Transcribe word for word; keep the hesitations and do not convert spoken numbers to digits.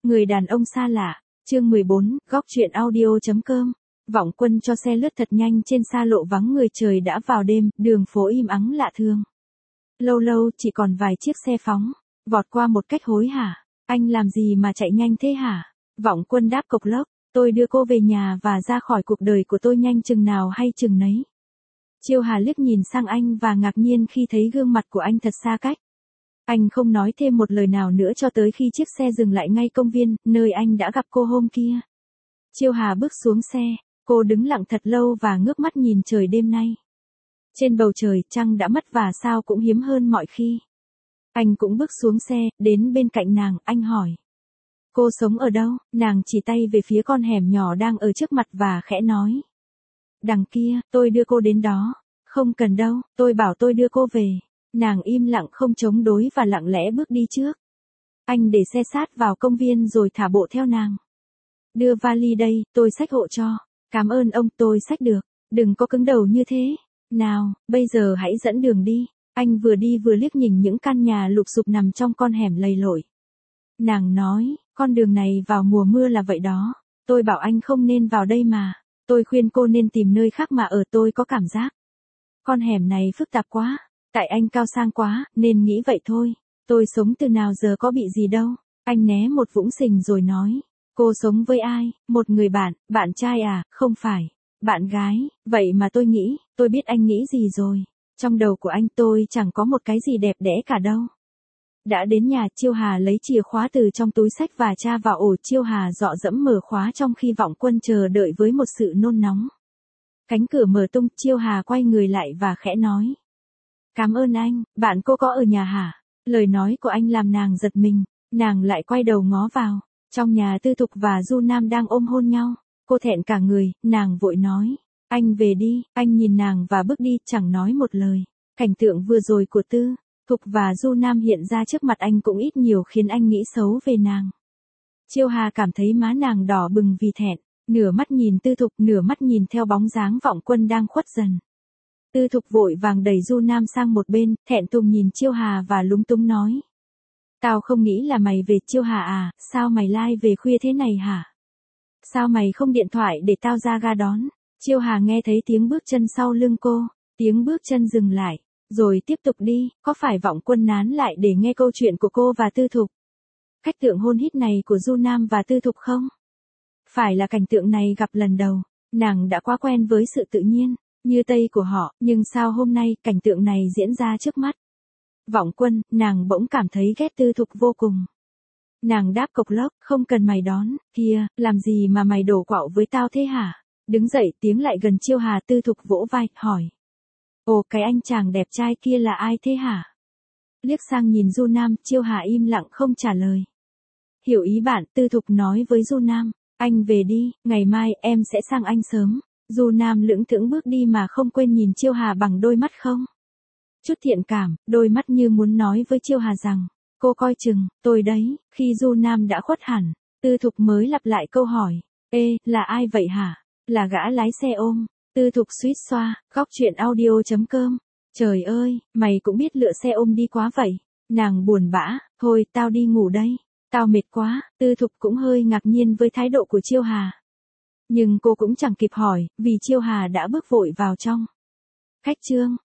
Người đàn ông xa lạ, chương mười bốn, góc chuyện audio.com. Vọng Quân cho xe lướt thật nhanh trên xa lộ vắng người, trời đã vào đêm, đường phố im ắng lạ thường. Lâu lâu chỉ còn vài chiếc xe phóng, vọt qua một cách hối hả. Anh làm gì mà chạy nhanh thế hả? Vọng Quân đáp cộc lốc, tôi đưa cô về nhà và ra khỏi cuộc đời của tôi nhanh chừng nào hay chừng nấy. Chiêu Hà liếc nhìn sang anh và ngạc nhiên khi thấy gương mặt của anh thật xa cách. Anh không nói thêm một lời nào nữa cho tới khi chiếc xe dừng lại ngay công viên, nơi anh đã gặp cô hôm kia. Chiêu Hà bước xuống xe, cô đứng lặng thật lâu và ngước mắt nhìn trời đêm nay. Trên bầu trời, trăng đã mất và sao cũng hiếm hơn mọi khi. Anh cũng bước xuống xe, đến bên cạnh nàng, anh hỏi. Cô sống ở đâu? Nàng chỉ tay về phía con hẻm nhỏ đang ở trước mặt và khẽ nói. Đằng kia, tôi đưa cô đến đó. Không cần đâu, tôi bảo tôi đưa cô về. Nàng im lặng không chống đối và lặng lẽ bước đi trước. Anh để xe sát vào công viên rồi thả bộ theo nàng. Đưa vali đây, tôi xách hộ cho. Cảm ơn ông, tôi xách được. Đừng có cứng đầu như thế. Nào, bây giờ hãy dẫn đường đi. Anh vừa đi vừa liếc nhìn những căn nhà lụp xụp nằm trong con hẻm lầy lội. Nàng nói, con đường này vào mùa mưa là vậy đó. Tôi bảo anh không nên vào đây mà. Tôi khuyên cô nên tìm nơi khác mà ở, tôi có cảm giác. Con hẻm này phức tạp quá. Tại anh cao sang quá, nên nghĩ vậy thôi. Tôi sống từ nào giờ có bị gì đâu. Anh né một vũng sình rồi nói. Cô sống với ai? Một người bạn, bạn trai à? Không phải. Bạn gái, vậy mà tôi nghĩ, tôi biết anh nghĩ gì rồi. Trong đầu của anh tôi chẳng có một cái gì đẹp đẽ cả đâu. Đã đến nhà, Chiêu Hà lấy chìa khóa từ trong túi xách và tra vào ổ. Chiêu Hà dọ dẫm mở khóa trong khi Vọng Quân chờ đợi với một sự nôn nóng. Cánh cửa mở tung, Chiêu Hà quay người lại và khẽ nói. Cảm ơn anh, bạn cô có ở nhà hả? Lời nói của anh làm nàng giật mình, nàng lại quay đầu ngó vào. Trong nhà Tư Thục và Du Nam đang ôm hôn nhau. Cô thẹn cả người, nàng vội nói. Anh về đi, anh nhìn nàng và bước đi, chẳng nói một lời. Cảnh tượng vừa rồi của Tư Thục và Du Nam hiện ra trước mặt anh cũng ít nhiều khiến anh nghĩ xấu về nàng. Chiêu Hà cảm thấy má nàng đỏ bừng vì thẹn, nửa mắt nhìn Tư Thục, nửa mắt nhìn theo bóng dáng Vọng Quân đang khuất dần. Tư Thục vội vàng đẩy Du Nam sang một bên, thẹn thùng nhìn Chiêu Hà và lúng túng nói. Tao không nghĩ là mày về. Chiêu Hà à, sao mày lai về khuya thế này hả? Sao mày không điện thoại để tao ra ga đón? Chiêu Hà nghe thấy tiếng bước chân sau lưng cô, tiếng bước chân dừng lại, rồi tiếp tục đi. Có phải Vọng Quân nán lại để nghe câu chuyện của cô và Tư Thục? Cách tượng hôn hít này của Du Nam và Tư Thục không? Phải là cảnh tượng này gặp lần đầu, nàng đã quá quen với sự tự nhiên như Tây của họ, nhưng sao hôm nay cảnh tượng này diễn ra trước mắt? Vọng Quân, nàng bỗng cảm thấy ghét Tư Thục vô cùng. Nàng đáp cộc lốc, không cần mày đón, kia, làm gì mà mày đổ quạo với tao thế hả? Đứng dậy tiến lại gần Chiêu Hà. Tư Thục vỗ vai, hỏi. Ồ, cái anh chàng đẹp trai kia là ai thế hả? Liếc sang nhìn Du Nam, Chiêu Hà im lặng không trả lời. Hiểu ý bạn, Tư Thục nói với Du Nam, anh về đi, ngày mai em sẽ sang anh sớm. Du Nam lững thững bước đi mà không quên nhìn Chiêu Hà bằng đôi mắt không chút thiện cảm, đôi mắt như muốn nói với Chiêu Hà rằng, cô coi chừng, tôi đấy. Khi Du Nam đã khuất hẳn, Tư Thục mới lặp lại câu hỏi, ê, là ai vậy hả? Là gã lái xe ôm. Tư Thục suýt xoa, góc chuyện audio.com. Trời ơi, mày cũng biết lựa xe ôm đi quá vậy. Nàng buồn bã, thôi tao đi ngủ đây. Tao mệt quá. Tư Thục cũng hơi ngạc nhiên với thái độ của Chiêu Hà. Nhưng cô cũng chẳng kịp hỏi, vì Chiêu Hà đã bước vội vào trong. Cách chương